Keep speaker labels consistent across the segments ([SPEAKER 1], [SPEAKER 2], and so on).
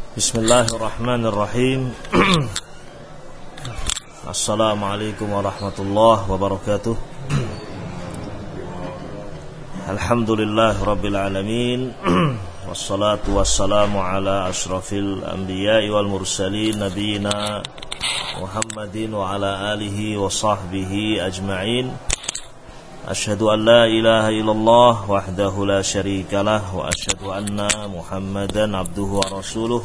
[SPEAKER 1] Bismillahirrahmanirrahim. Assalamualaikum warahmatullahi wabarakatuh. Alhamdulillahi rabbil alamin. Wassalatu wassalamu ala ashrafil anbiya'i wal mursalin nabiyina Muhammadin wa ala alihi wa sahbihi ajma'in. Asyhadu an la ilaha illallah wahdahu la syarikalah wa asyhadu anna Muhammadan abduhu wa rasuluh.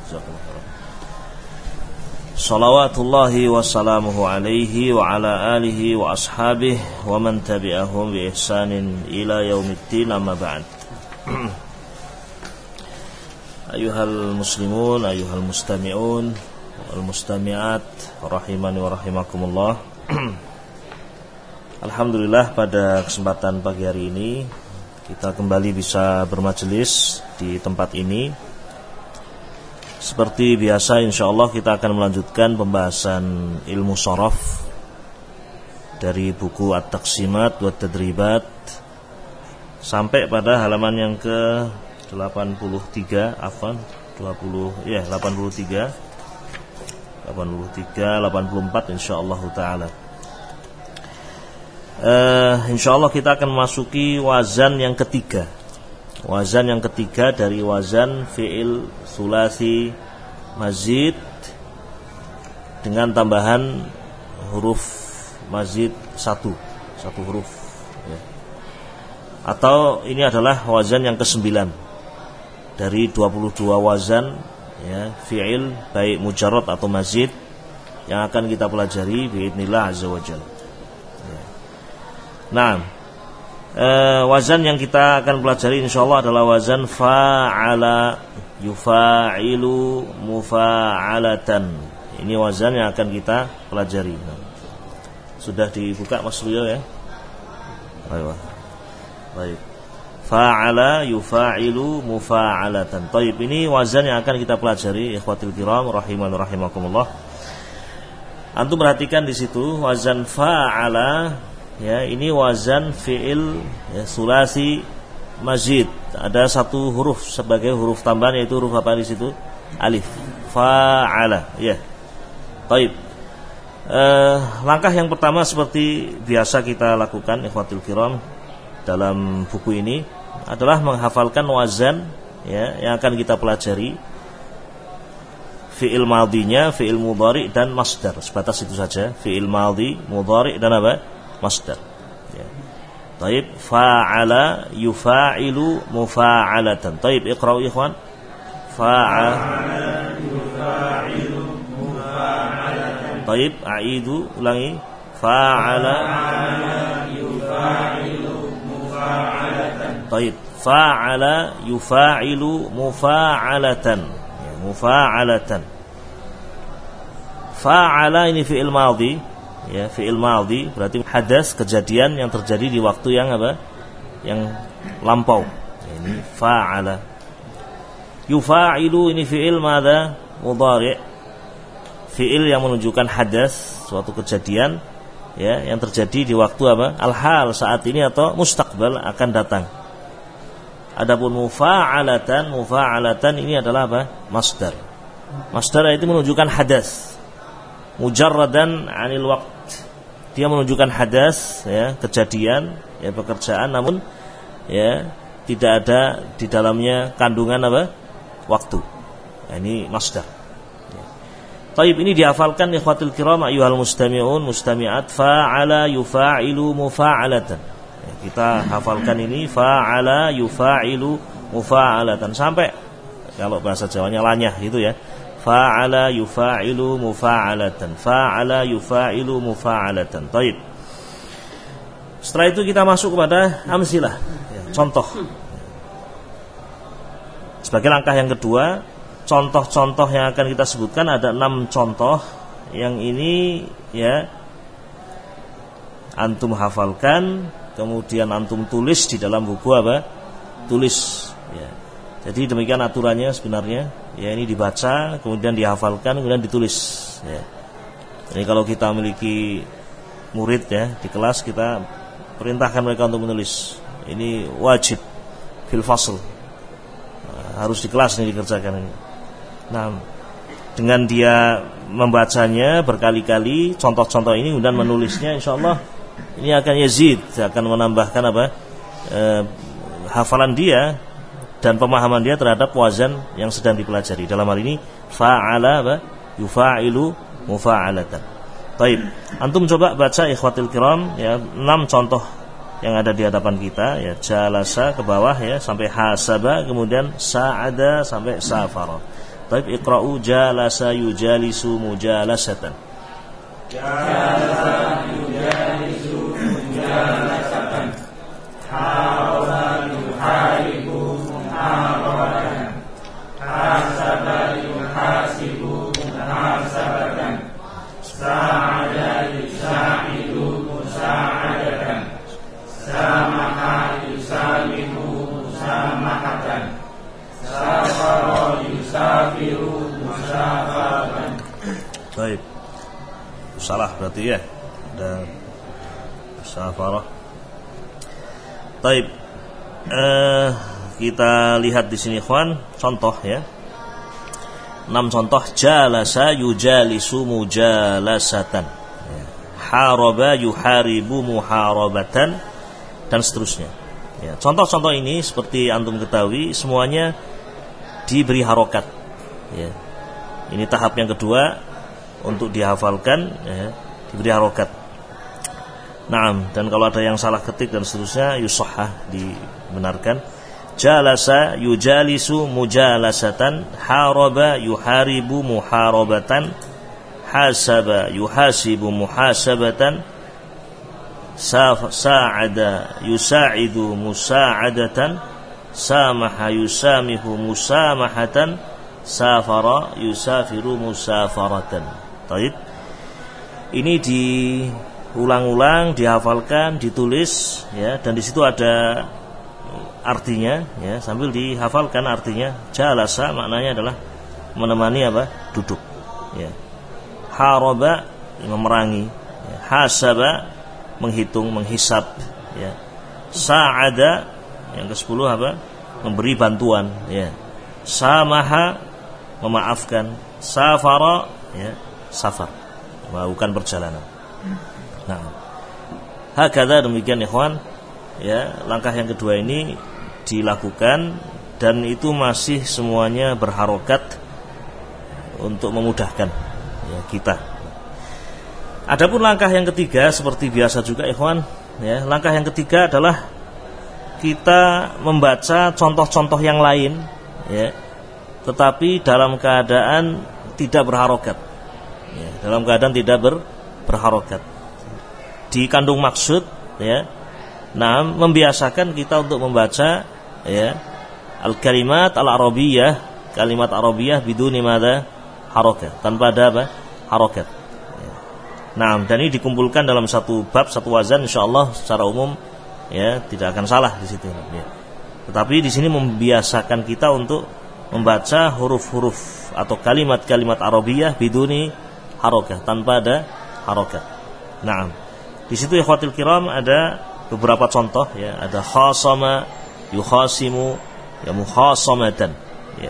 [SPEAKER 1] Salawatullahi wa salamuhu alaihi wa ala alihi wa ashabihi wa man tabi'ahum bi ihsanin ila yaumiddin, amma ba'd. Ayuhal muslimun, ayuhal mustami'un wal mustami'at rahimani wa rahimakumullah. Alhamdulillah, pada kesempatan pagi hari ini kita kembali bisa bermajelis di tempat ini. Seperti biasa, insyaallah kita akan melanjutkan pembahasan ilmu sharaf dari buku At-Taqsimat wa Tadribat sampai pada halaman yang ke 83, 83, 84 insyaallah taala. Insyaallah kita akan memasuki wazan yang ketiga. Wazan yang ketiga dari wazan fi'il sulasi mazid dengan tambahan huruf mazid satu huruf ya. Atau ini adalah wazan yang ke-9 dari 22 wazan ya, fi'il baik mujarrad atau mazid yang akan kita pelajari biidznillah azza wajalla ya. Nah, wazan yang kita akan pelajari insyaallah adalah wazan fa'ala yufa'ilu mufa'alatan. Ini wazan yang akan kita pelajari. Sudah dibuka Mas Rio ya? Baik. Fa'ala yufa'ilu mufa'alatan. Baik, ini wazan yang akan kita pelajari ikhwatul kiram rahimani rahimakumullah. Antum perhatikan di situ wazan fa'ala ya, ini wazan fi'il ya, sulasi mazid. Ada satu huruf sebagai huruf tambahan, yaitu huruf apa di situ? Alif. Fa'ala ya. Baik. Langkah yang pertama seperti biasa kita lakukan ikhwatul kiram dalam buku ini adalah menghafalkan wazan ya, yang akan kita pelajari. Fi'il madhinya, fi'il mudhari dan masdar. Sebatas itu saja. Fi'il madhi, mudhari dan apa? Masdar ya. Taib, fa'ala yufa'ilu mufa'alatan. Taib, iqra'u ikhwan. Fa'ala yufa'ilu mufa'alatan. Taib, a'idu, ulangi. Fa'ala yufa'ilu mufa'alatan. Taib, fa'ala yufa'ilu mufa'alatan ya, mufa'alatan. Fa'ala ini fi'il madhi ya, fi'il madhi berarti hadas, kejadian yang terjadi di waktu yang apa? Yang lampau. Ini fa'ala. Yufa'ilu ini fi'il madha? Mudhari'. Fi'il yang menunjukkan hadas, suatu kejadian ya, yang terjadi di waktu apa? Al-hal, saat ini atau mustaqbal, akan datang. Adapun mufa'alatan ini adalah apa? Masdar. Masdar itu menunjukkan hadas. Mujarradan 'anil waqt. Dia menunjukkan hadas ya, kejadian ya, pekerjaan, namun ya tidak ada di dalamnya kandungan apa? Waktu. Ya, ini masdar. Ya. Taib, ini dihafalkan ikhwatul kiram ayyuhal mustami'un mustami'at fa'ala yufa'ilu mufa'alatan. Ya, kita hafalkan ini fa'ala yufa'ilu mufa'alatan sampai kalau bahasa Jawanya lanyah gitu ya. Fa'ala yufa'ilu mufa'alatan. Fa'ala yufa'ilu mufa'alatan. Taib. Setelah itu kita masuk kepada amsilah ya, contoh. Sebagai langkah yang kedua, contoh-contoh yang akan kita sebutkan ada 6 contoh. Yang ini ya antum hafalkan, kemudian antum tulis di dalam buku apa? Tulis ya. Jadi demikian aturannya sebenarnya. Ya, ini dibaca, kemudian dihafalkan, kemudian ditulis ya. Jadi kalau kita memiliki murid ya di kelas, kita perintahkan mereka untuk menulis. Ini wajib fil fasl. Harus di kelas ini dikerjakan ini. Nah, dengan dia membacanya berkali-kali, contoh-contoh ini kemudian menulisnya, insyaallah ini akan yazid, akan menambahkan hafalan dia dan pemahaman dia terhadap wazan yang sedang dipelajari. Dalam hal ini fa'ala yufa'ilu mufa'alatan. Baik, antum coba baca ikhwatil kiram ya 6 contoh yang ada di hadapan kita ya, jalasa ke bawah ya sampai hasaba, kemudian sa'ada sampai safara. Baik, iqra'u jalasa yujalisu mujalasatan.
[SPEAKER 2] Jalasa yujalisu mujalasatan. Haraba yuharibu muharabatan. Hasaba yuhasibu muhasabatan. Sa'ada yusa'idu musa'adatan. Samaha yusalimu musamahatan. Safara yusafiru musafaratan.
[SPEAKER 1] Baik, salah berarti ya, ada safara. Baik, kita lihat di sini ikhwan contoh ya, 6 contoh. Jalasa yujalisu mujalasatan, haraba yuharibu muharabatan, dan seterusnya ya. Contoh-contoh ini seperti antum ketahui semuanya diberi harokat ya. Ini tahap yang kedua untuk dihafalkan ya, diberi harokat. Naam, dan kalau ada yang salah ketik dan seterusnya yusahhah, dibenarkan. Jalasa yujalisu mujalasatan, haraba yuharibu muharabatan, hasaba yuhasibu muhasabatan, sa'ada yusa'idu musa'adatan, samaha yusamihu musamahatan, safara yusafiru musafaratan. Baik. Ini diulang-ulang, dihafalkan, ditulis ya, dan di situ ada artinya ya, sambil dihafalkan artinya. Jalasa maknanya adalah menemani duduk ya. Haraba memerangi ya. Hasaba menghitung, menghisab ya. Sa'ada yang ke-10 memberi bantuan ya. Samaha memaafkan. Safara ya, safar, melakukan perjalanan. Nah, hakadha, demikian ikhwan ya, langkah yang kedua ini dilakukan dan itu masih semuanya berharokat untuk memudahkan ya, kita. Adapun langkah yang ketiga seperti biasa juga ikhwan ya, langkah yang ketiga adalah kita membaca contoh-contoh yang lain ya, tetapi dalam keadaan tidak berharokat ya, dalam keadaan tidak berharokat. Dikandung maksud ya, nah membiasakan kita untuk membaca ya al-kalimat al-arabiyah, kalimat arabiyah biduni madza harokat, tanpa ada harokat. Nah, dan ini dikumpulkan dalam satu bab, satu wazan, insyaallah secara umum ya tidak akan salah di situ ya. Tetapi di sini membiasakan kita untuk membaca huruf-huruf atau kalimat-kalimat arabiyah biduni harokat, tanpa ada harokat. Nah, di situ ikhwatul kiram ada beberapa contoh ya, ada khasama yukhasimu ya mukhasamatan ya.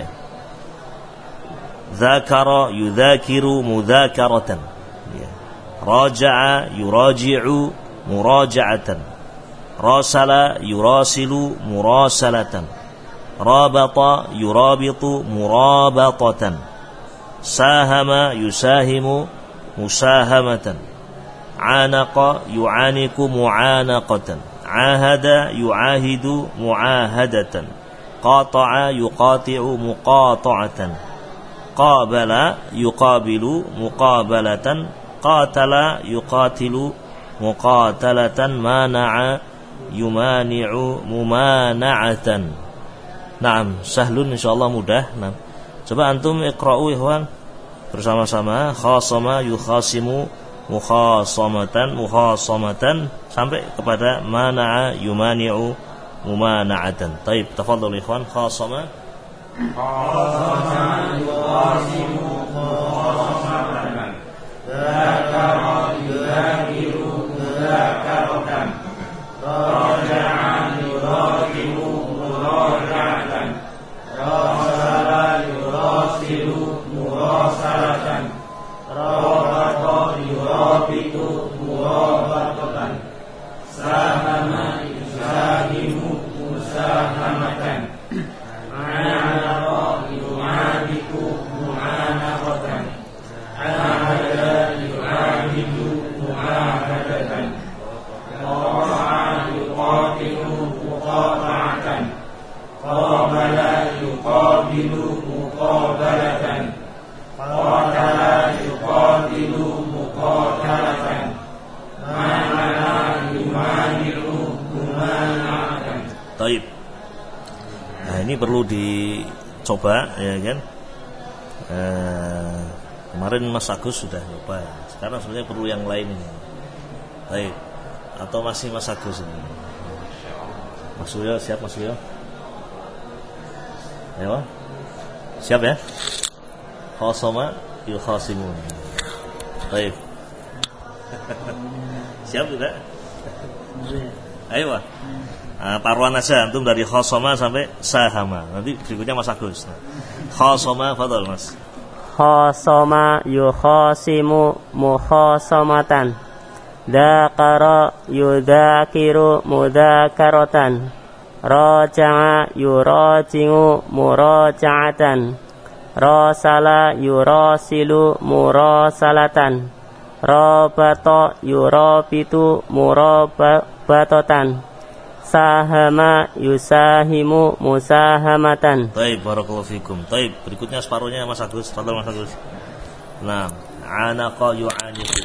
[SPEAKER 1] Dzakara yudzakiru mudzakaratan ya. Raja'a yuraji'u muraja'atan. Rasala yurasilu murasalatan. Rabata yurabitu murabatatan. Sahama yusahimu musahamatan. Anaqa yu'aniku mu'anaqatan. Ahada yu'ahidu mu'ahadatan. Qata'a yuqati'u muqata'atan. Qabala yuqabilu muqabalatan. Qatala yuqatilu muqatalatan. Mana'a yumani'u mumana'atan. Naam, sahlun insyaallah mudah. Nah, coba antum iqra'u ikhwan bersama-sama. Khasama yukhasimu mukhasamatan sampai kepada mana'a yumani'u mumana'atan. Baik, tafadhal ikhwan. Khasama
[SPEAKER 2] yukhasimu mukhasamatan. Dzakara yudzakiru mudzakaratan. Raja'a yuraji'u muraja'atan. Rasala yurasilu murasalatan, rabata yurabitu murabatatan, sahama yusahimu musahamatan, ma'anaqa yu'adiku mu'anaqatan, ahada yu'adiku mu'ahadatan, qata'a yuqatilu muqata'atan, qabala yuqabilu muqabalatan, qatala yuqatilu muqatalatan, mana yumani'u mumana'atan.
[SPEAKER 1] Taib. Nah, ini perlu dicoba ya kan. Kemarin Mas Agus sudah coba. Sekarang sebenarnya perlu yang lain ini. Baik. Atau masih Mas Agus ini? Mas Suryo siap Mas Suryo? Ayo. Siap ya? Khasama yukhasimun. Baik. Siap tidak? Ayo Pak. Paruan aja antum dari khasama sampai sahama. Nanti berikutnya Mas Agus. Khasama fadhal Mas.
[SPEAKER 3] Khasama yukhasimu mukhasamatan, dzakara yudzakiru mudzakaratan, raja'a yuraji'u muraja'atan, rasala yurasilu murasalatan, rabata yurabitu murabatatan, sahama yusahimu musahamatan.
[SPEAKER 1] Baik, barakallahu fikum. Baik, berikutnya separuhnya Mas Agus. Fadhal Mas Agus. Nah, anaqa yu'aniku.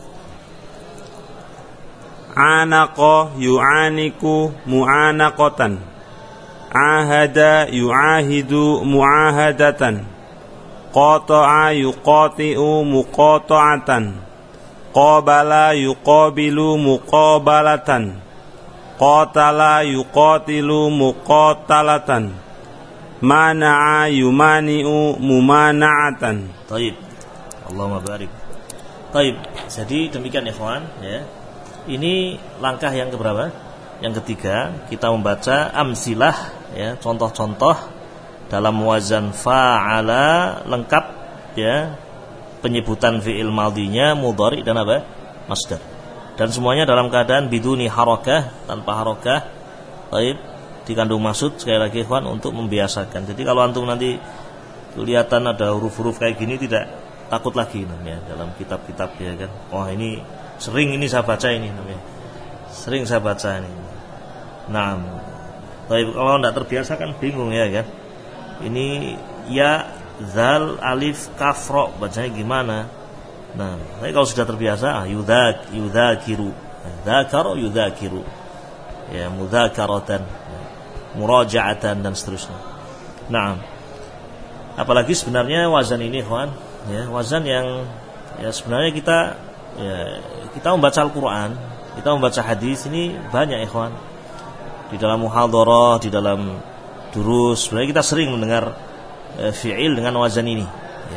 [SPEAKER 4] Anaqa yu'aniku mu'anaqatan, ahada yu'ahidu mu'ahadatan, qata'a yuqati'u muqata'atan, qabala yuqabilu muqabalatan, qatala yuqatilu muqatalatan, mana'a yumani'u mumana'atan.
[SPEAKER 1] Taib. Allahumma barik. Taib. Jadi demikian ikhwan ya. Ini langkah yang keberapa? Yang ketiga, kita membaca amsilah ya, contoh-contoh dalam wazan fa'ala lengkap ya, penyebutan fi'il madhinya, mudhari dan apa? Masdar. Dan semuanya dalam keadaan biduni harakah, tanpa harakah. Baik, dikandung maksud sekali lagi ikhwan untuk membiasakan. Jadi kalau antum nanti kelihatan ada huruf-huruf kayak gini tidak takut lagi namanya dalam kitab-kitab ya kan. Oh ini sering ini saya baca ini namanya. Sering saya baca ini. Nah, tapi kalau tidak terbiasa kan bingung ya kan. Ini ya, zal, alif, kaf, ro bacanya gimana? Nah, tapi kalau sudah terbiasa yudzakiru, dzakara yudzakiru, ya mudzakaratan, muraja'atan dan seterusnya. Nah, apalagi sebenarnya wazan ini, ikhwan, ya wazan yang ya sebenarnya kita membaca Al-Quran, kita membaca hadis ini banyak ikhwan. Di dalam muhadharah, di dalam durus, sebenarnya kita sering mendengar fi'il dengan wazan ini ya.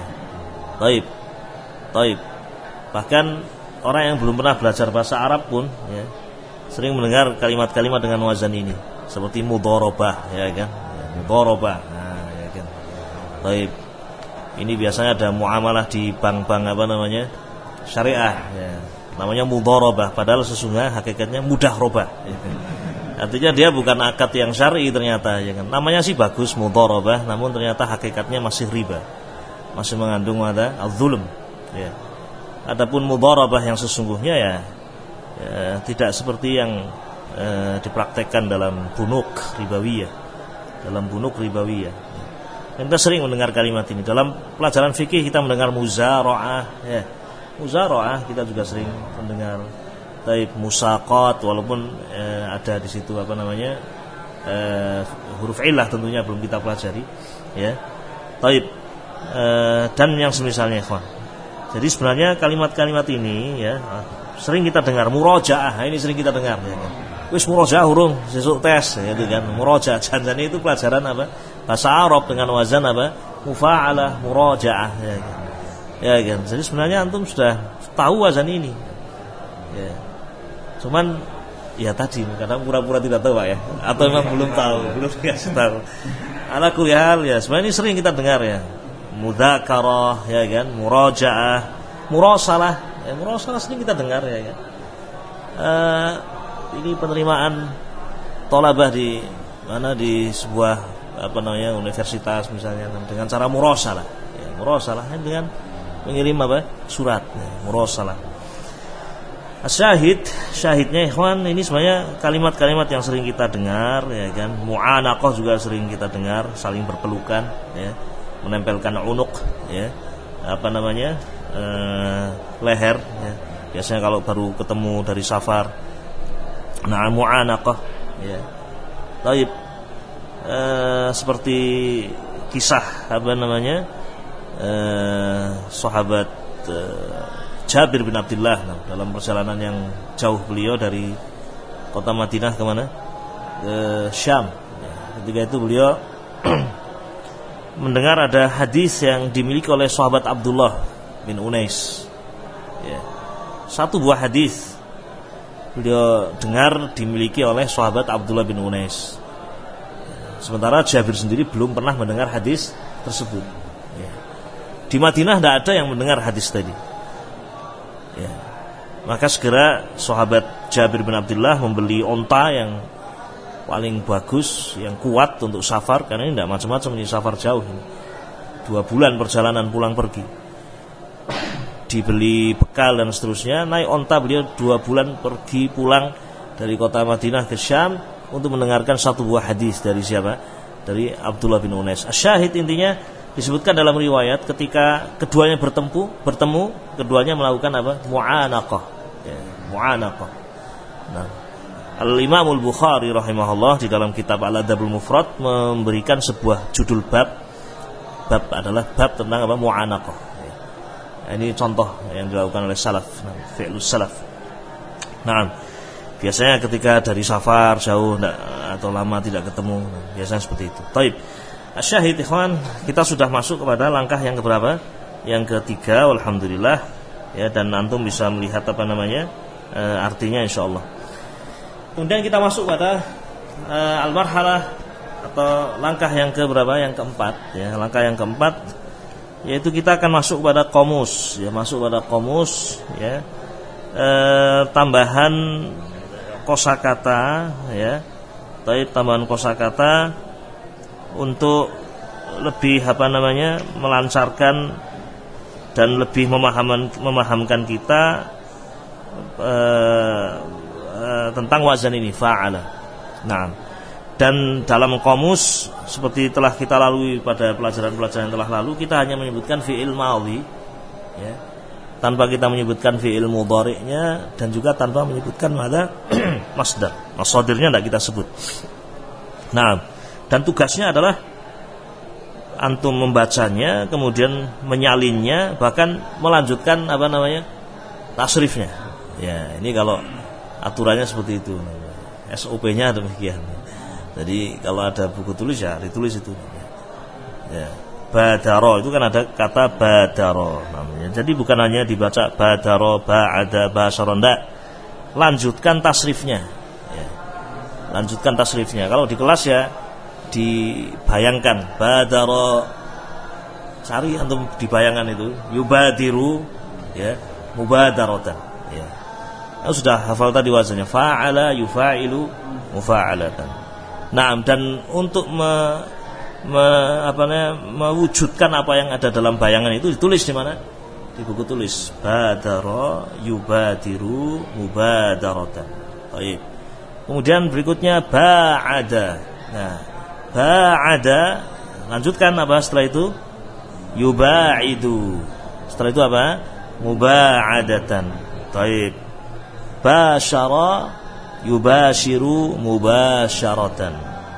[SPEAKER 1] Taib. Bahkan orang yang belum pernah belajar bahasa Arab pun ya, sering mendengar kalimat-kalimat dengan wazan ini, seperti mudharabah ya kan, mudharabah. Nah, ya kan. Taib. Ini biasanya ada muamalah di bank-bank apa namanya? Syariah ya. Namanya mudharabah, padahal sesungguhnya hakikatnya mudahrabah ya kan? Artinya dia bukan akad yang syar'i ternyata ya kan. Namanya sih bagus mudharabah, namun ternyata hakikatnya masih riba. Masih mengandung ada az-zulm ya. Adapun mudharabah yang sesungguhnya ya tidak seperti yang dipraktekkan dalam bunuk ribawiyah. Dalam bunuk ribawiyah. Kita sering mendengar kalimat ini. Dalam pelajaran fikih kita mendengar muzara'ah ya. Muzara'ah kita juga sering mendengar. Taib, musaqat, walaupun ada di situ apa namanya huruf illah tentunya belum kita pelajari ya. Taib, dan yang semisalnya ikhwan. Jadi sebenarnya kalimat-kalimat ini ya sering kita dengar. Murajaah, ini sering kita dengar ya kan. Wis murajaah urung sesuk tes ya itu kan. Murajaah janjane itu pelajaran apa? Bahasa Arab dengan wazan apa? Mufa'alah, murajaah ya kan. Ya kan. Jadi sebenarnya antum sudah tahu wazan ini. Ya. Cuman ya tadi kadang pura-pura tidak tahu Pak ya, atau memang belum tahu, belum dikasih tahu. Ala kulli hal ya, sebenarnya ini sering kita dengar ya. mudzakarah, ya kan, murajaah, murasalah. Murasalah sering kita dengar, ya kan. Ini penerimaan thalabah di mana, di sebuah universitas misalnya, dengan cara murasalah. Ya, murasalah dengan mengirim surat, ya, murasalah. Syahidnya ikhwan, ini sebenarnya kalimat-kalimat yang sering kita dengar, ya kan. Mu'anaqah juga sering kita dengar, saling berpelukan, ya, menempelkan unuk, ya, leher, ya. Biasanya kalau baru ketemu dari safar, nah mu'anaqah, ya. Taib, seperti kisah sahabat Jabir bin Abdullah, dalam perjalanan yang jauh beliau dari kota Madinah ke mana? Ke Syam. Ketika itu beliau mendengar ada hadis yang dimiliki oleh sahabat Abdullah bin Unais. Ya. Satu buah hadis beliau dengar dimiliki oleh sahabat Abdullah bin Unais. Sementara Jabir sendiri belum pernah mendengar hadis tersebut. Ya. Di Madinah tidak ada yang mendengar hadis tadi. Ya. Maka segera sahabat Jabir bin Abdullah membeli onta yang paling bagus, yang kuat untuk safar, karena ini tidak macam-macam, ini safar jauh, 2 bulan perjalanan pulang pergi. Dibeli bekal dan seterusnya, naik onta beliau 2 bulan pergi pulang dari kota Madinah ke Syam untuk mendengarkan satu buah hadis dari siapa? Dari Abdullah bin Unais. Asyahid intinya disebutkan dalam riwayat ketika keduanya bertemu, keduanya melakukan mu'anaqah. Ya, mu'anaqah. Nah, Al-Imam Al-Bukhari rahimahullah di dalam kitab Al-Adabul Mufrad memberikan sebuah judul bab adalah bab tentang mu'anaqah. Ya. Ini contoh yang dilakukan oleh salaf, fi'lus salaf. Nah, biasanya ketika dari safar jauh atau lama tidak ketemu, biasanya seperti itu. Taib. Asyahid ikhwan, kita sudah masuk kepada langkah yang keberapa? Yang ketiga, alhamdulillah, ya, dan antum bisa melihat artinya insyaallah. Kemudian kita masuk pada al-marhalah atau langkah yang keberapa? Yang keempat, ya. Langkah yang keempat yaitu kita akan masuk pada qomus, ya, ya. Tambahan kosakata, ya. Tambahan kosakata untuk lebih melancarkan dan lebih memahamkan kita tentang wazan ini, fa'ala. Nah, dan dalam qamus seperti telah kita lalui pada pelajaran-pelajaran yang telah lalu, kita hanya menyebutkan fi'il madhi, ya, tanpa kita menyebutkan fi'il mudhari'nya, dan juga tanpa menyebutkan masdar. Masdirnya tidak kita sebut. Nah, dan tugasnya adalah antum membacanya, kemudian menyalinnya, bahkan melanjutkan tasrifnya. Ya, ini kalau aturannya seperti itu. SOP-nya demikian. Jadi kalau ada buku tulis, ya ditulis itu. Ya. Badaro itu kan ada kata badaro namanya. Jadi bukan hanya dibaca badaro, ba'ada, basyara, enggak. Lanjutkan tasrifnya. Ya. Lanjutkan tasrifnya. Kalau di kelas ya dibayangkan badaro, cari antum di bayangan itu yubadiru, ya, mubadaratan, ya. Sudah hafal tadi wazannya, fa'ala yufa'ilu mufa'alatan. Nah, dan untuk mewujudkan apa yang ada dalam bayangan itu ditulis di mana? Di buku tulis. Badara yubadiru mubadaratan. Baik. Kemudian berikutnya ba'ada. Nah, ba'ada, lanjutkan setelah itu? Yuba'idu. Setelah itu muba'adatan. Baik. Basyara yubashiru mubasharatan.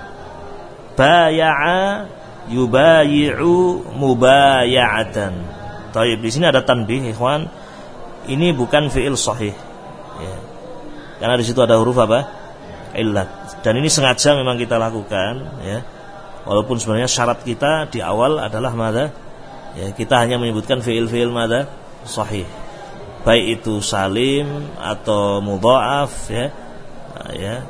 [SPEAKER 1] Baya'a yubayi'u mubaya'atan. Baik, di sini ada tanbih ikhwan. Ini bukan fi'il sahih. Ya. Karena di situ ada huruf illat. Dan ini sengaja memang kita lakukan, ya. Walaupun sebenarnya syarat kita di awal adalah ya, kita hanya menyebutkan fi'il sahih. Baik itu salim atau mudha'af, ya. Ya,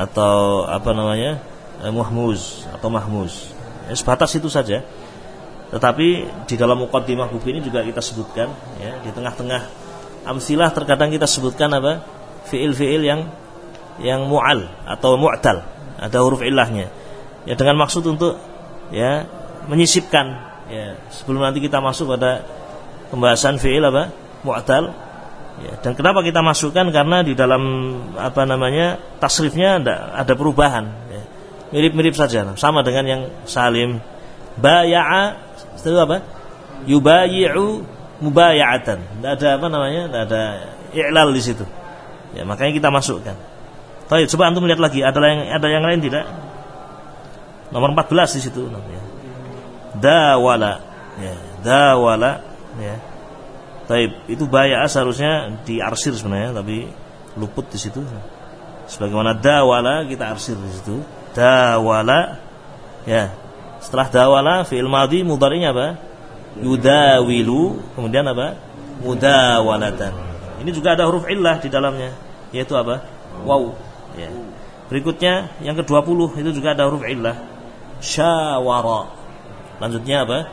[SPEAKER 1] atau mahmuz atau mahmuz. Ya, sebatas itu saja. Tetapi di dalam muqaddimah buku ini juga kita sebutkan, ya, di tengah-tengah amsilah terkadang kita sebutkan apa? Fiil-fiil yang mu'al atau mu'tal, ada huruf illahnya. Ya, dengan maksud untuk ya menyisipkan, ya, sebelum nanti kita masuk pada pembahasan fiil apa? Mu'tal. Ya, dan kenapa kita masukkan? Karena di dalam tasrifnya ada perubahan, ya. Mirip-mirip saja, sama dengan yang salim. Baya'a itu apa? Yubayi'u mubaya'atan. Tidak ada tidak ada i'lal di situ. Ya, makanya kita masukkan. Baik, coba antum lihat lagi, ada yang lain tidak? Nomor 14 di situ namanya. Dawala. Ya, dawala, ya. Baik, itu baya'a seharusnya diarsir sebenarnya, tapi luput di situ. Sebagaimana dawala kita arsir di situ. Dawala, ya. Setelah dawala fi'il madhi mudhari'nya apa? Yudawilu, kemudian apa? Mudawalatan. Ini juga ada huruf illah di dalamnya, yaitu apa? Waw, ya. Berikutnya yang ke-20 itu juga ada huruf illah. Syawara. Lanjutnya apa?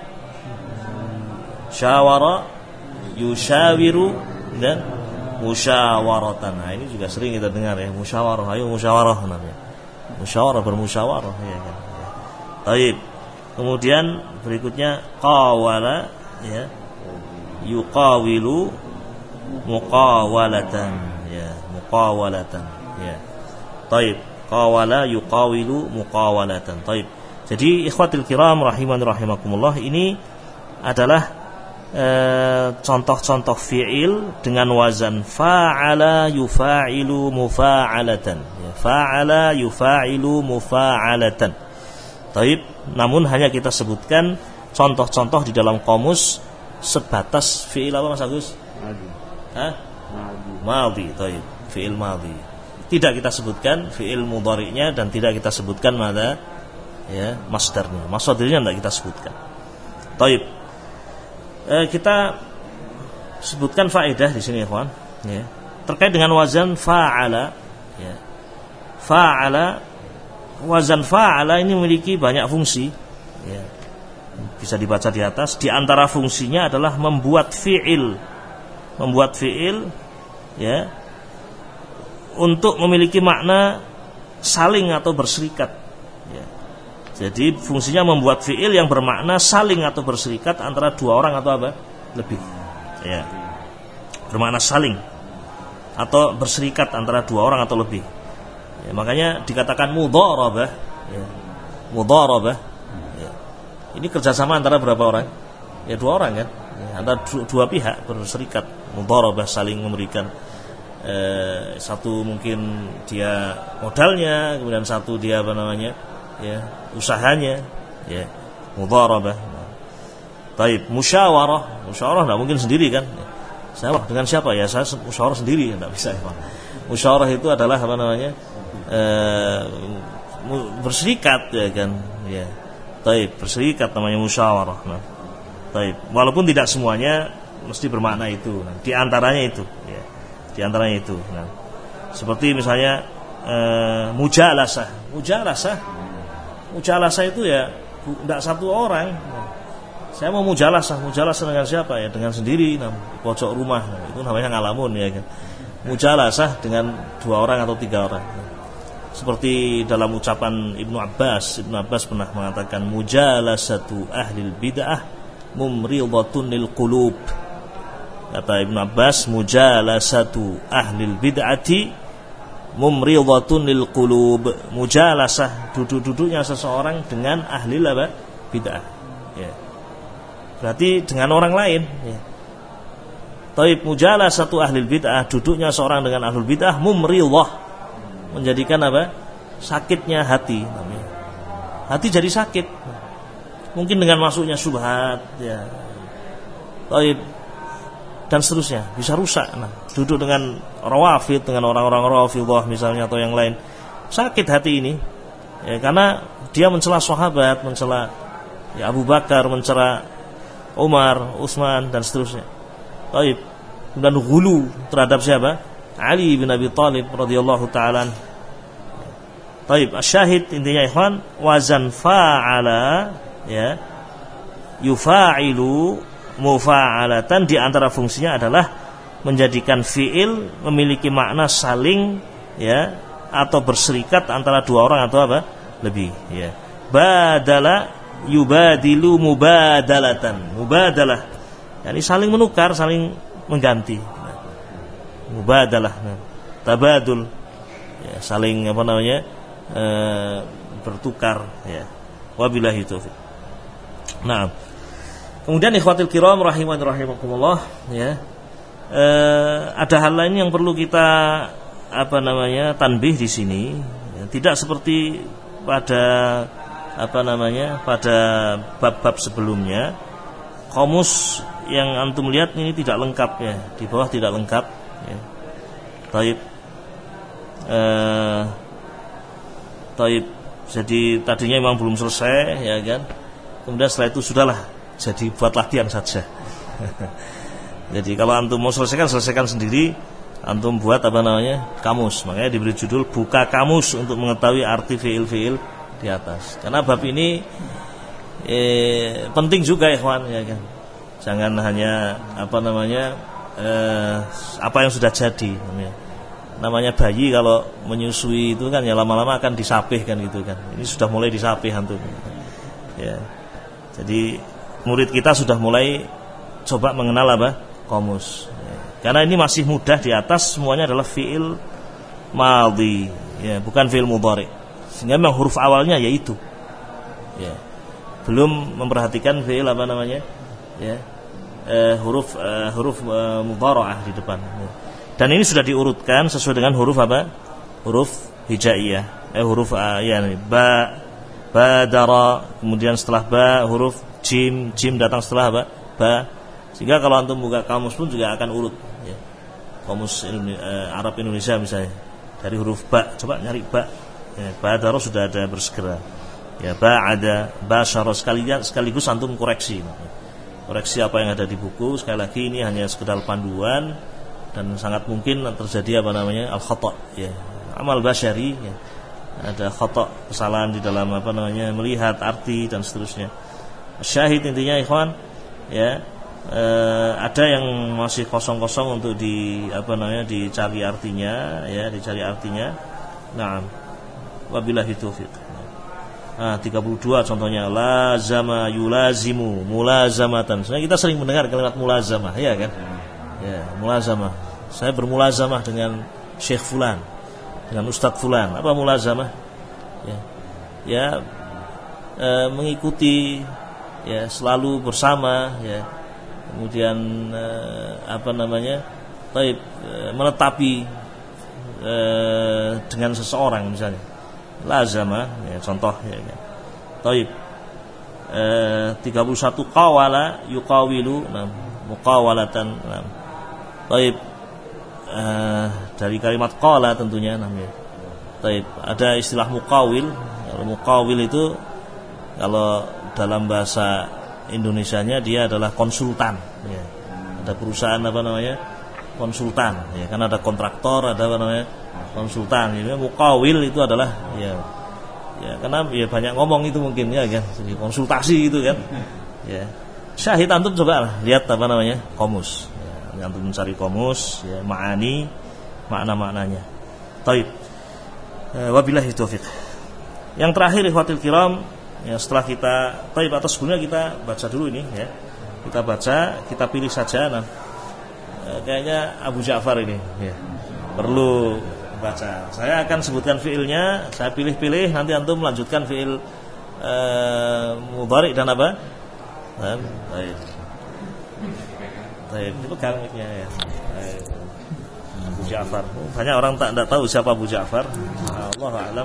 [SPEAKER 1] Syawara, yushawiru, dan musyawaratan. Nah, ini juga sering kita dengar, ya, musyawarah. Ayo musyawarah namanya. Musyawarah, bermusyawarah, ya kan. Baik. Kemudian berikutnya qawala, ya. Yuqawilu muqawalatan, ya, muqawalatan, ya. Baik. Qawala yuqawilu muqawalatan. Baik. Jadi ikhwatul kiram rahimani rahimakumullah, ini adalah contoh-contoh fi'il dengan wazan fa'ala yufa'ilu mufa'alatan, ya, fa'ala yufa'ilu mufa'alatan. Taib, namun hanya kita sebutkan contoh-contoh di dalam kamus sebatas fi'il apa Mas Agus? Madhi, taib, fi'il madhi. Tidak kita sebutkan fi'il mudhari'nya dan tidak kita sebutkan mana, ya, masdarnya. Masdarnya tidak kita sebutkan. Taib. Kita sebutkan faedah di sini, ikhwan, ya, terkait dengan wazan fa'ala, ya. Fa'ala, wazan fa'ala ini memiliki banyak fungsi, ya. Bisa dibaca di atas. Di antara fungsinya adalah membuat fi'il, ya, untuk memiliki makna saling atau berserikat, ya. Jadi fungsinya membuat fi'il yang bermakna saling atau berserikat antara dua orang atau apa? Lebih, ya. Bermakna saling atau berserikat antara dua orang atau lebih, ya, makanya dikatakan mudharabah, ya. Mudharabah, ya. Ini kerjasama antara berapa orang? Ya, dua orang kan, ya, antara dua pihak berserikat. Mudharabah, saling memberikan, satu mungkin dia modalnya, kemudian satu dia ya, usahanya, ya, mudharabah. Baik, musyawarah enggak mungkin sendiri kan? Saya dengan siapa? Ya saya musyawarah sendiri, enggak bisa, ya. Musyawarah itu adalah berserikat, ya kan? Ya. Baik, berserikat namanya musyawarah. Nah. Baik, walaupun tidak semuanya mesti bermakna itu. Nah, di antaranya itu, ya. Di antaranya itu. Nah, seperti misalnya mujalasah itu ya tidak satu orang. Saya mau mujalasah dengan siapa? Ya dengan sendiri, pojok rumah. Itu namanya ngalamun, ya kan. Mujalasah dengan dua orang atau tiga orang. Seperti dalam ucapan Ibnu Abbas pernah mengatakan mujalasatu ahlil bid'ah mumridatun lil qulub. Kata Ibnu Abbas, mujalasatu ahlil bid'ati mumridatun lil qulub. Mujalasah, duduk-duduknya seseorang dengan ahli bid'ah, ya. Berarti dengan orang lain, ya. Taib, mujalasatu ahlil bid'ah, duduknya seorang dengan ahlul bid'ah, mumridah, menjadikan sakitnya hati, namanya. Hati jadi sakit. Mungkin dengan masuknya syubhat, ya. Taib, dan seterusnya, bisa rusak. Nah, duduk dengan rawafid, dengan orang-orang rafidah misalnya atau yang lain, sakit hati ini, ya, karena dia mencela sahabat, mencela, ya, Abu Bakar, mencela Umar, Utsman dan seterusnya. Baik, dan ghulu terhadap siapa? Ali bin Abi Thalib radhiyallahu taala. Baik, asyahid intinya ikhwan, wazan fa'ala, ya, yufa'ilu mufa'alatan, di antara fungsinya adalah menjadikan fi'il memiliki makna saling, ya, atau berserikat antara dua orang atau apa? Lebih, ya. Badala yubadilu mubadalatan. Mubadalah, yakni saling menukar, saling mengganti. Mubadalah, tabadul, ya, saling apa namanya? Bertukar, ya. Wabillahi taufiq. Nah, kemudian ikhwatil kiram rahimani rahimakumullah, ya. Ada hal lain yang perlu kita apa namanya? Tanbih di sini, ya. Tidak seperti pada apa namanya? Pada bab-bab sebelumnya, komus yang antum lihat ini tidak lengkap, ya. Di bawah tidak lengkap, ya. Taib. Jadi tadinya memang belum selesai, ya kan. Kemudian setelah itu sudahlah, jadi buat latihan saja. Jadi kalau antum mau selesaikan sendiri. Antum buat apa namanya? Kamus. Makanya diberi judul buka kamus untuk mengetahui arti fiil-fiil di atas. Karena bab ini penting juga, ikhwan, ya kan. Jangan hanya apa namanya? Apa yang sudah jadi, namanya bayi kalau menyusui itu kan ya lama-lama akan disapih kan gitu kan. Ini sudah mulai disapih antum. Ya. Jadi murid kita sudah mulai coba mengenal apa? Komus. Ya. Karena ini masih mudah, di atas semuanya adalah fiil madhi, ya, bukan fiil mudhari. Sehingga memang huruf awalnya yaitu. Ya. Belum memperhatikan fiil apa namanya? Ya. Huruf mudhara'ah di depan. Ya. Dan ini sudah diurutkan sesuai dengan huruf apa? Huruf hijaiyah. Huruf yani ba, badara, kemudian setelah ba huruf jim datang setelah apa? Ba. Sehingga kalau antum buka kamus pun juga akan urut, ya. Kamus Arab Indonesia misalnya dari huruf ba, coba nyari ba. Ya, badara sudah ada bersegera. Ya, ba ada, basyara, sekaligus antum koreksi. Koreksi apa yang ada di buku. Sekali lagi ini hanya sekedar panduan dan sangat mungkin terjadi apa namanya? Al-khata', ya. Amal basyari, ya. Ada khata', kesalahan di dalam apa namanya? Melihat arti dan seterusnya. Syahid intinya ikhwan, ya. Ada yang masih kosong-kosong untuk dicari artinya, ya, dicari artinya. Nah, wabillahi taufiq. 32 contohnya lazama yulazimu mulazamatan. Sebenarnya kita sering mendengar kalimat mulazamah, ya kan? Ya, mulazamah. Saya bermulazamah dengan Syekh fulan, dengan Ustadz fulan. Apa mulazamah? Ya, mengikuti, ya, selalu bersama, ya. Kemudian menetapi dengan seseorang misalnya. Lazama, ya, contoh, ya kan. Taib. 31 qawala yuqawilu, muqawalatan. Taib. Dari kalimat qala tentunya namanya. Taib. Ada istilah muqawil. Kalau muqawil itu kalau dalam bahasa Indonesianya dia adalah konsultan, ya. Ada perusahaan apa namanya? Konsultan, ya, kan ada kontraktor, ada apa namanya? Konsultan. Jadi muqawil itu adalah ya karena ya banyak ngomong itu mungkin, ya kan. Jadi konsultasi itu kan. Ya. Syahid antum coba lihat apa namanya? Komus. Ya, antum mencari komus, ya, ma'ani, makna-maknanya. Taib. Wabillahi taufiq. Yang terakhir ikhwatil kiram, ya, setelah kita taib atau sebelumnya kita baca dulu ini, ya. Kita baca, kita pilih saja. Nah, kayaknya Abu Ja'far ini, ya, perlu baca. Saya akan sebutkan fiilnya, saya pilih-pilih, nanti antum melanjutkan fiil mudhari dan apa? Taib. Taib itu mic-nya, ya. Abu Ja'far. Banyak orang tidak tahu siapa Abu Ja'far. Allahu a'lam.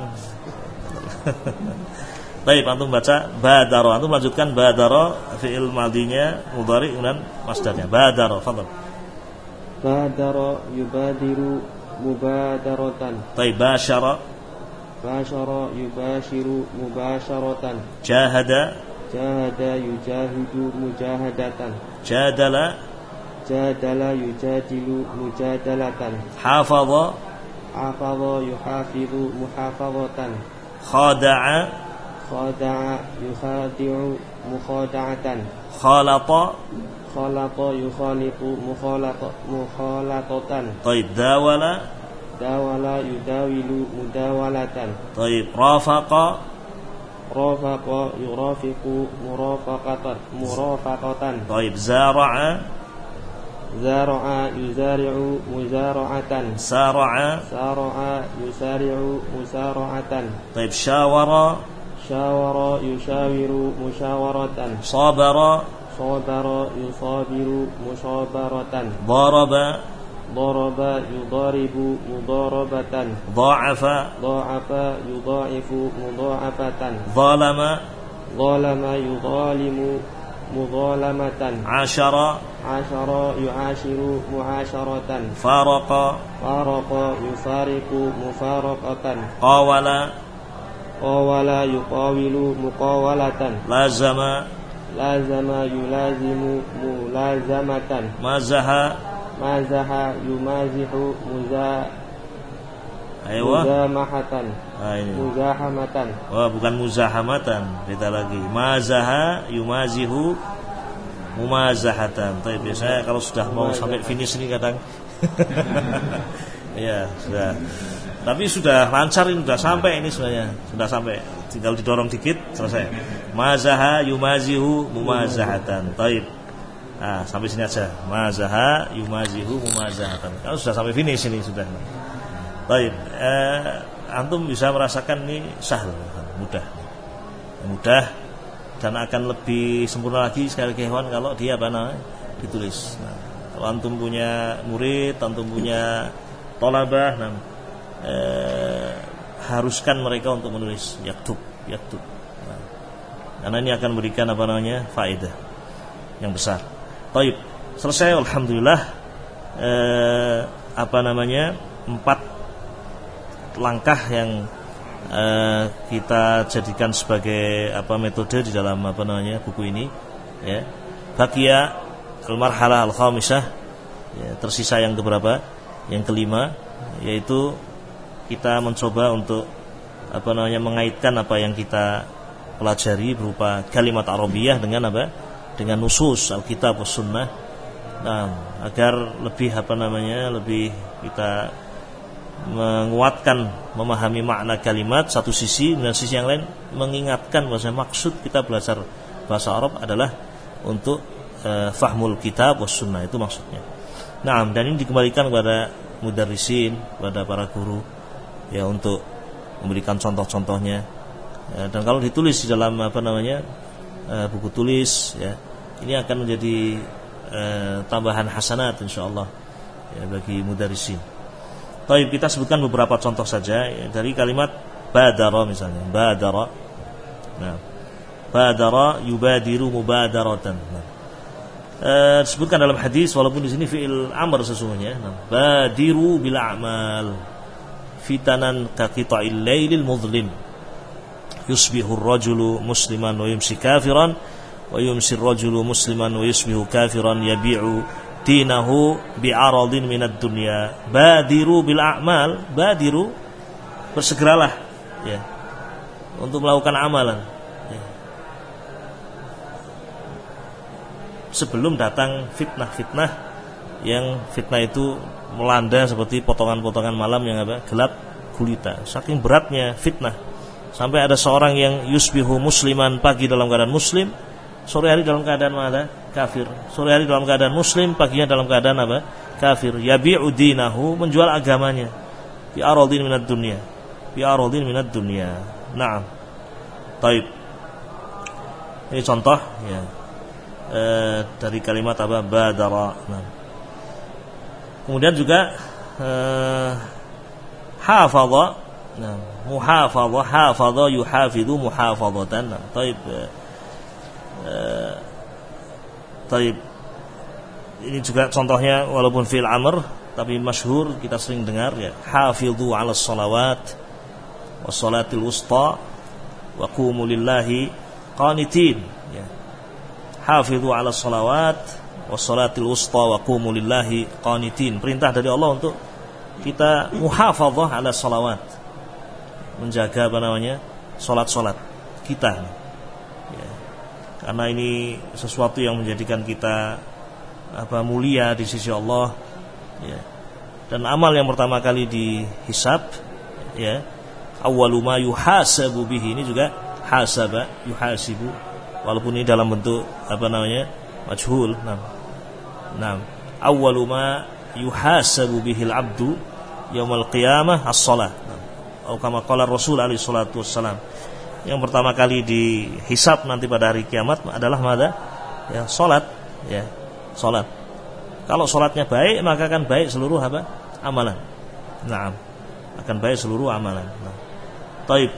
[SPEAKER 1] Baik, antum baca badara, antum lanjutkan badara fi'il madhinya mudhari kemudian masdarnya badara, fadhal.
[SPEAKER 3] Badara yubadiru mubadaratan.
[SPEAKER 1] Baik, basyara
[SPEAKER 3] yubashiru mubasharatan.
[SPEAKER 1] Jahada
[SPEAKER 3] yujahidu mujahadatan.
[SPEAKER 1] Jadala
[SPEAKER 3] yujadilu mujadalatan.
[SPEAKER 1] Hafadha
[SPEAKER 3] yuhafizu muhafazatan.
[SPEAKER 1] khada'a
[SPEAKER 3] yukhadi'u mukhada'atan.
[SPEAKER 1] Khalata.
[SPEAKER 3] Khalata yukhalitu mukhalatatan.
[SPEAKER 1] Taib. Dawala.
[SPEAKER 3] Dawala yudawilu mudawalatan.
[SPEAKER 1] Taib. Rafaqa.
[SPEAKER 3] Rafaqa yurafiqu murafaqatan.
[SPEAKER 1] Taib. Zara'a.
[SPEAKER 3] Zara'a yuzari'u muzara'atan.
[SPEAKER 1] Sara'a.
[SPEAKER 3] Sara'a yusari'u musara'atan.
[SPEAKER 1] Taib. Syawara.
[SPEAKER 3] Syawara yushawiru musyawaratan.
[SPEAKER 1] Sabara.
[SPEAKER 3] Sabara yusabiru musabaratan.
[SPEAKER 1] Daraba.
[SPEAKER 3] Daraba yudaribu mudarabatan.
[SPEAKER 1] Dha'afa.
[SPEAKER 3] Dha'afa yudha'ifu mudha'afatan.
[SPEAKER 1] Zalama.
[SPEAKER 3] Zalama yudhalimu mudhalamatan.
[SPEAKER 1] Ashara.
[SPEAKER 3] Ashara yu'ashiru mu'asharatan.
[SPEAKER 1] Faraqa.
[SPEAKER 3] Faraqa yufariqu mufaraqatan.
[SPEAKER 1] Qawala.
[SPEAKER 3] Qawala yuqawilu muqawalatan.
[SPEAKER 1] Lazama.
[SPEAKER 3] Lazama yulazimu mulazamatan.
[SPEAKER 1] Mazaha.
[SPEAKER 3] Mazaha yumazihu muzamahatan.
[SPEAKER 1] Ini.
[SPEAKER 3] Muzahamatan.
[SPEAKER 1] Oh, bukan muzahamatan, beda lagi. Mazaha yumazihu mumazahatan. Tapi biasanya kalau sudah mau sampai finish ini kadang ya sudah. Tapi sudah lancar ini, sudah sampai ini sebenarnya. Sudah sampai. Tinggal didorong dikit selesai. Mazaha yumazihu mumazahatan. Taib. Nah, sampai sini aja. Mazaha yumazihu mumazahatan. Kalau sudah sampai finish ini sudah. Taib. Antum bisa merasakan ini sahal, mudah. Mudah dan akan lebih sempurna lagi sekali lagi hewan kalau dia ditulis. Nah, kalau antum punya murid, antum punya thalabah, haruskan mereka untuk menulis yaktub. Nah, karena ini akan memberikan faedah yang besar. Baik, selesai alhamdulillah. 4 langkah yang kita jadikan sebagai metode di dalam buku ini, ya. Baqiya al-marhalah al-khamisah, ya, tersisa yang keberapa? Yang kelima, yaitu kita mencoba untuk mengaitkan apa yang kita pelajari berupa kalimat Arabiyah dengan dengan nusus Alkitab was Sunnah. Nah, agar lebih lebih kita menguatkan memahami makna kalimat satu sisi, dan sisi yang lain mengingatkan bahwa maksud kita belajar bahasa Arab adalah untuk fahmul kitab was Sunnah, itu maksudnya. Nah, dan ini dikembalikan kepada mudarrisin, kepada para guru, ya, untuk memberikan contoh-contohnya. Ya, dan kalau ditulis di dalam buku tulis, ya, ini akan menjadi tambahan hasanat insyaallah, ya, bagi mudarrisin. Baik, kita sebutkan beberapa contoh saja, ya, dari kalimat badara misalnya. Badara. Nah, badara yubadiru mubadaratan. Nah, disebutkan dalam hadis, walaupun di sini fi'il amr sesungguhnya. Nah, badiru bil a'mal fitanan ka qita'il lailil mudhlim yusbihu ar-rajulu musliman wa yumsi kafiran wa yumsi ar-rajulu musliman wa yusbihu kafiran yabi'u dinahu bi'aradin minad dunya. Badiru bil a'mal, badiru, bersegeralah, ya, untuk melakukan amalan, ya, sebelum datang fitnah-fitnah yang fitnah itu melanda seperti potongan-potongan malam yang gelap gulita. Saking beratnya fitnah, sampai ada seorang yang yusbihu musliman, pagi dalam keadaan muslim, sore hari dalam keadaan kafir. Sore hari dalam keadaan muslim, paginya dalam keadaan kafir. Yabi'u dinahu, menjual agamanya, bi aradin minad dunya, bi aradin minad dunya. Naam. Taib. Ini contoh, ya, dari kalimat badara. Nah. Kemudian juga hafadha. Nah, muhafadha, hafadha yuhafidhu muhafadhatan. Nah, taib. Taib. Ini juga contohnya, walaupun fi'il amr tapi masyhur, kita sering dengar, ya, hafidhu 'alas shalawat was salatil wusta wa qumu lillahi qanitin, ya. Hafidhu 'alas shalawat was salatil wusta wa qumu lillahi qanitin. Perintah dari Allah untuk kita muhafadzah 'alas shalawat, menjaga salat-salat kita. Ya. karena ini sesuatu yang menjadikan kita mulia di sisi Allah, ya. Dan amal yang pertama kali dihisab, ya, awwalu ma yuhasabu bihi, ini juga hasaba, yuhasibu, walaupun ini dalam bentuk majhul. Nah, awwalu ma yuhasabu bihil abdu yaumul qiyamah as-shalah, atau kama qala Rasul alaihi salatu wassalam, yang pertama kali dihisab nanti pada hari kiamat adalah ya, salat, ya, salat. Kalau salatnya baik, maka akan baik seluruh amalan. Naam, akan baik seluruh amalan. Taib.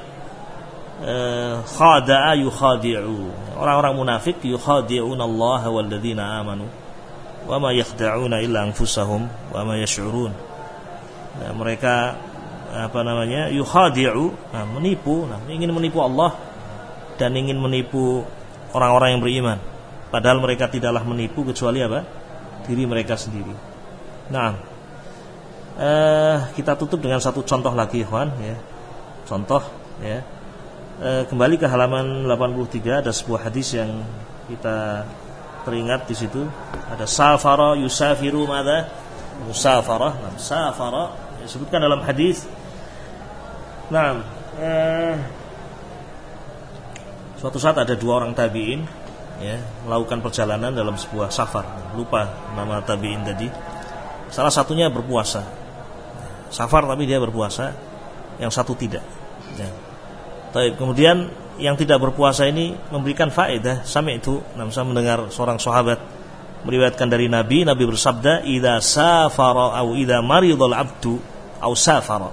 [SPEAKER 1] Khada'a yukhadi'u. Orang-orang munafik yukhadi'una Allah walladzina amanu wa ma yakhda'una illa anfusahum wa ma yash'urun. Nah, mereka yukhadi'u, menipu, ingin menipu Allah dan ingin menipu orang-orang yang beriman, padahal mereka tidaklah menipu kecuali diri mereka sendiri. Nah, kita tutup dengan satu contoh lagi, ikhwan, ya. Contoh, ya. Kembali ke halaman 83, ada sebuah hadis yang kita teringat di situ. Ada safara yusafiru madza? Musafara. Nah, safara disebutkan dalam hadis. Nah, suatu saat ada dua orang tabi'in, ya, melakukan perjalanan dalam sebuah safar. Lupa nama tabi'in tadi. Salah satunya berpuasa. Safar tapi dia berpuasa, yang satu tidak. Ya. Kemudian yang tidak berpuasa ini memberikan faedah. Sami'tu, saya mendengar seorang sahabat meriwayatkan dari Nabi bersabda, "Idza safara aw idza maridul abdu aw safara,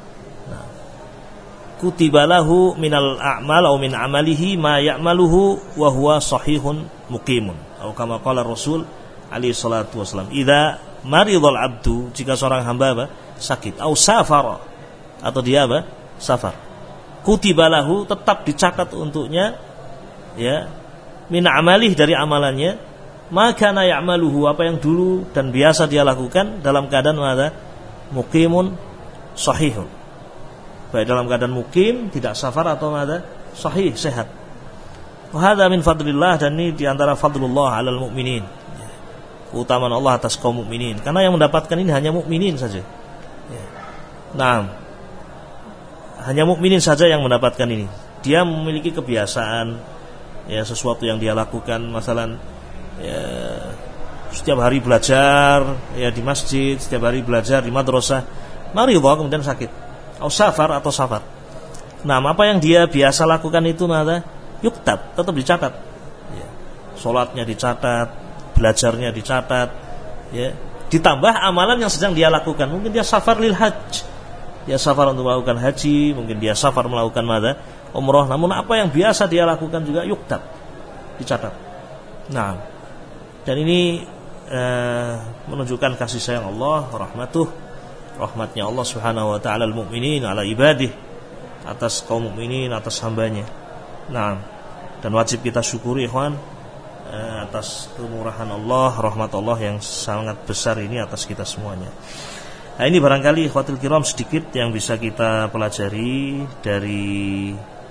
[SPEAKER 1] kutiba lahu minal a'mal aw min amalihi ma ya'maluhu wa huwa sahihun muqimun." Atau kama qala Rasul alaihi salatu wasallam, "Idza maridul abdu," jika seorang hamba sakit, aw safara, atau dia safar, kutiba lahu, tetap dicatat untuknya, ya, min amalih, dari amalannya, maka na ya'maluhu, apa yang dulu dan biasa dia lakukan, dalam keadaan muqimun sahihun, baik dalam keadaan mukim, tidak safar, atau sahih, sehat. Wa hadza min fadlillah, dan ini diantara fadlullah 'alal mu'minin, keutamaan Allah atas kaum mukminin, karena yang mendapatkan ini hanya mukminin saja. Nah, hanya mukminin saja yang mendapatkan ini. Dia memiliki kebiasaan, ya, sesuatu yang dia lakukan, masalan, ya, setiap hari belajar, ya, di masjid, setiap hari belajar di madrasah, maridha, kemudian sakit, atau safar. Nah, apa yang dia biasa lakukan itu yuktab, tetap dicatat, ya. Salatnya dicatat, belajarnya dicatat, ya. Ditambah amalan yang sedang dia lakukan. Mungkin dia safar lil hajj, dia safar untuk melakukan haji, mungkin dia safar melakukan umrah, namun apa yang biasa dia lakukan juga yuktab, dicatat. Nah, dan ini menunjukkan kasih sayang Allah, rahmatnya Allah Subhanahu wa taala al-mu'minin ala ibadih, atas kaum mukminin, atas hambanya. Nah, dan wajib kita syukuri, ikhwan, atas kemurahan Allah, rahmat Allah yang sangat besar ini atas kita semuanya. Nah, ini barangkali ikhwatul kiram sedikit yang bisa kita pelajari dari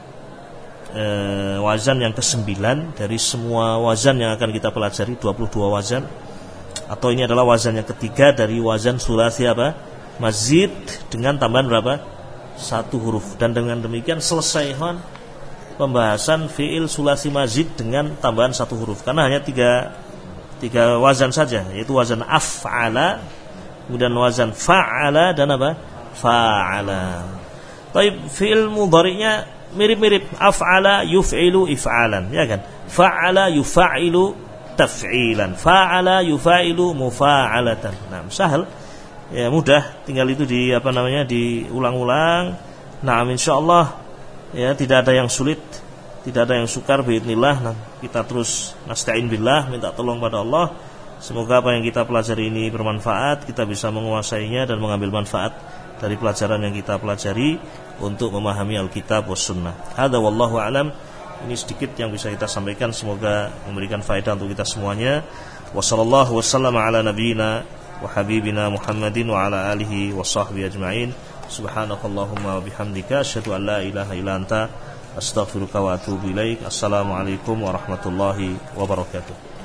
[SPEAKER 1] wazan yang ke-9 dari semua wazan yang akan kita pelajari, 22 wazan. Atau ini adalah wazan yang ketiga dari wazan sulasi mazid, dengan tambahan berapa? 1 huruf. Dan dengan demikian selesai pembahasan fi'il sulasi mazid dengan tambahan 1 huruf. Karena hanya tiga wazan saja, yaitu wazan af'ala, kemudian wazan fa'ala, dan fa'ala. Tapi fi'il mudhari'nya mirip-mirip, af'ala yuf'ilu if'alan, ya kan? Fa'ala yufa'ilu taf'ilan, fa'ala yufa'ilu mufa'alatan. Nah, sahal, ya, mudah, tinggal itu diulang-ulang. Nah, insyaallah, ya, tidak ada yang sulit, tidak ada yang sukar, biidznillah. Nah, kita terus nasta'in billah, minta tolong pada Allah. Semoga apa yang kita pelajari ini bermanfaat, kita bisa menguasainya dan mengambil manfaat dari pelajaran yang kita pelajari untuk memahami Alkitab was sunnah. Hadza wallahu a'lam. Ini sedikit yang bisa kita sampaikan, semoga memberikan faedah untuk kita semuanya. Wassallallahu wassalamu ala nabiyyina wa habibina Muhammadin wa ala alihi wa sahbihi ajma'in. Subhanakallahumma wa bihamdika asyhadu an la ilaha illa anta Astaghfiruka wa atubu ilaik. Assalamualaikum warahmatullahi wabarakatuh.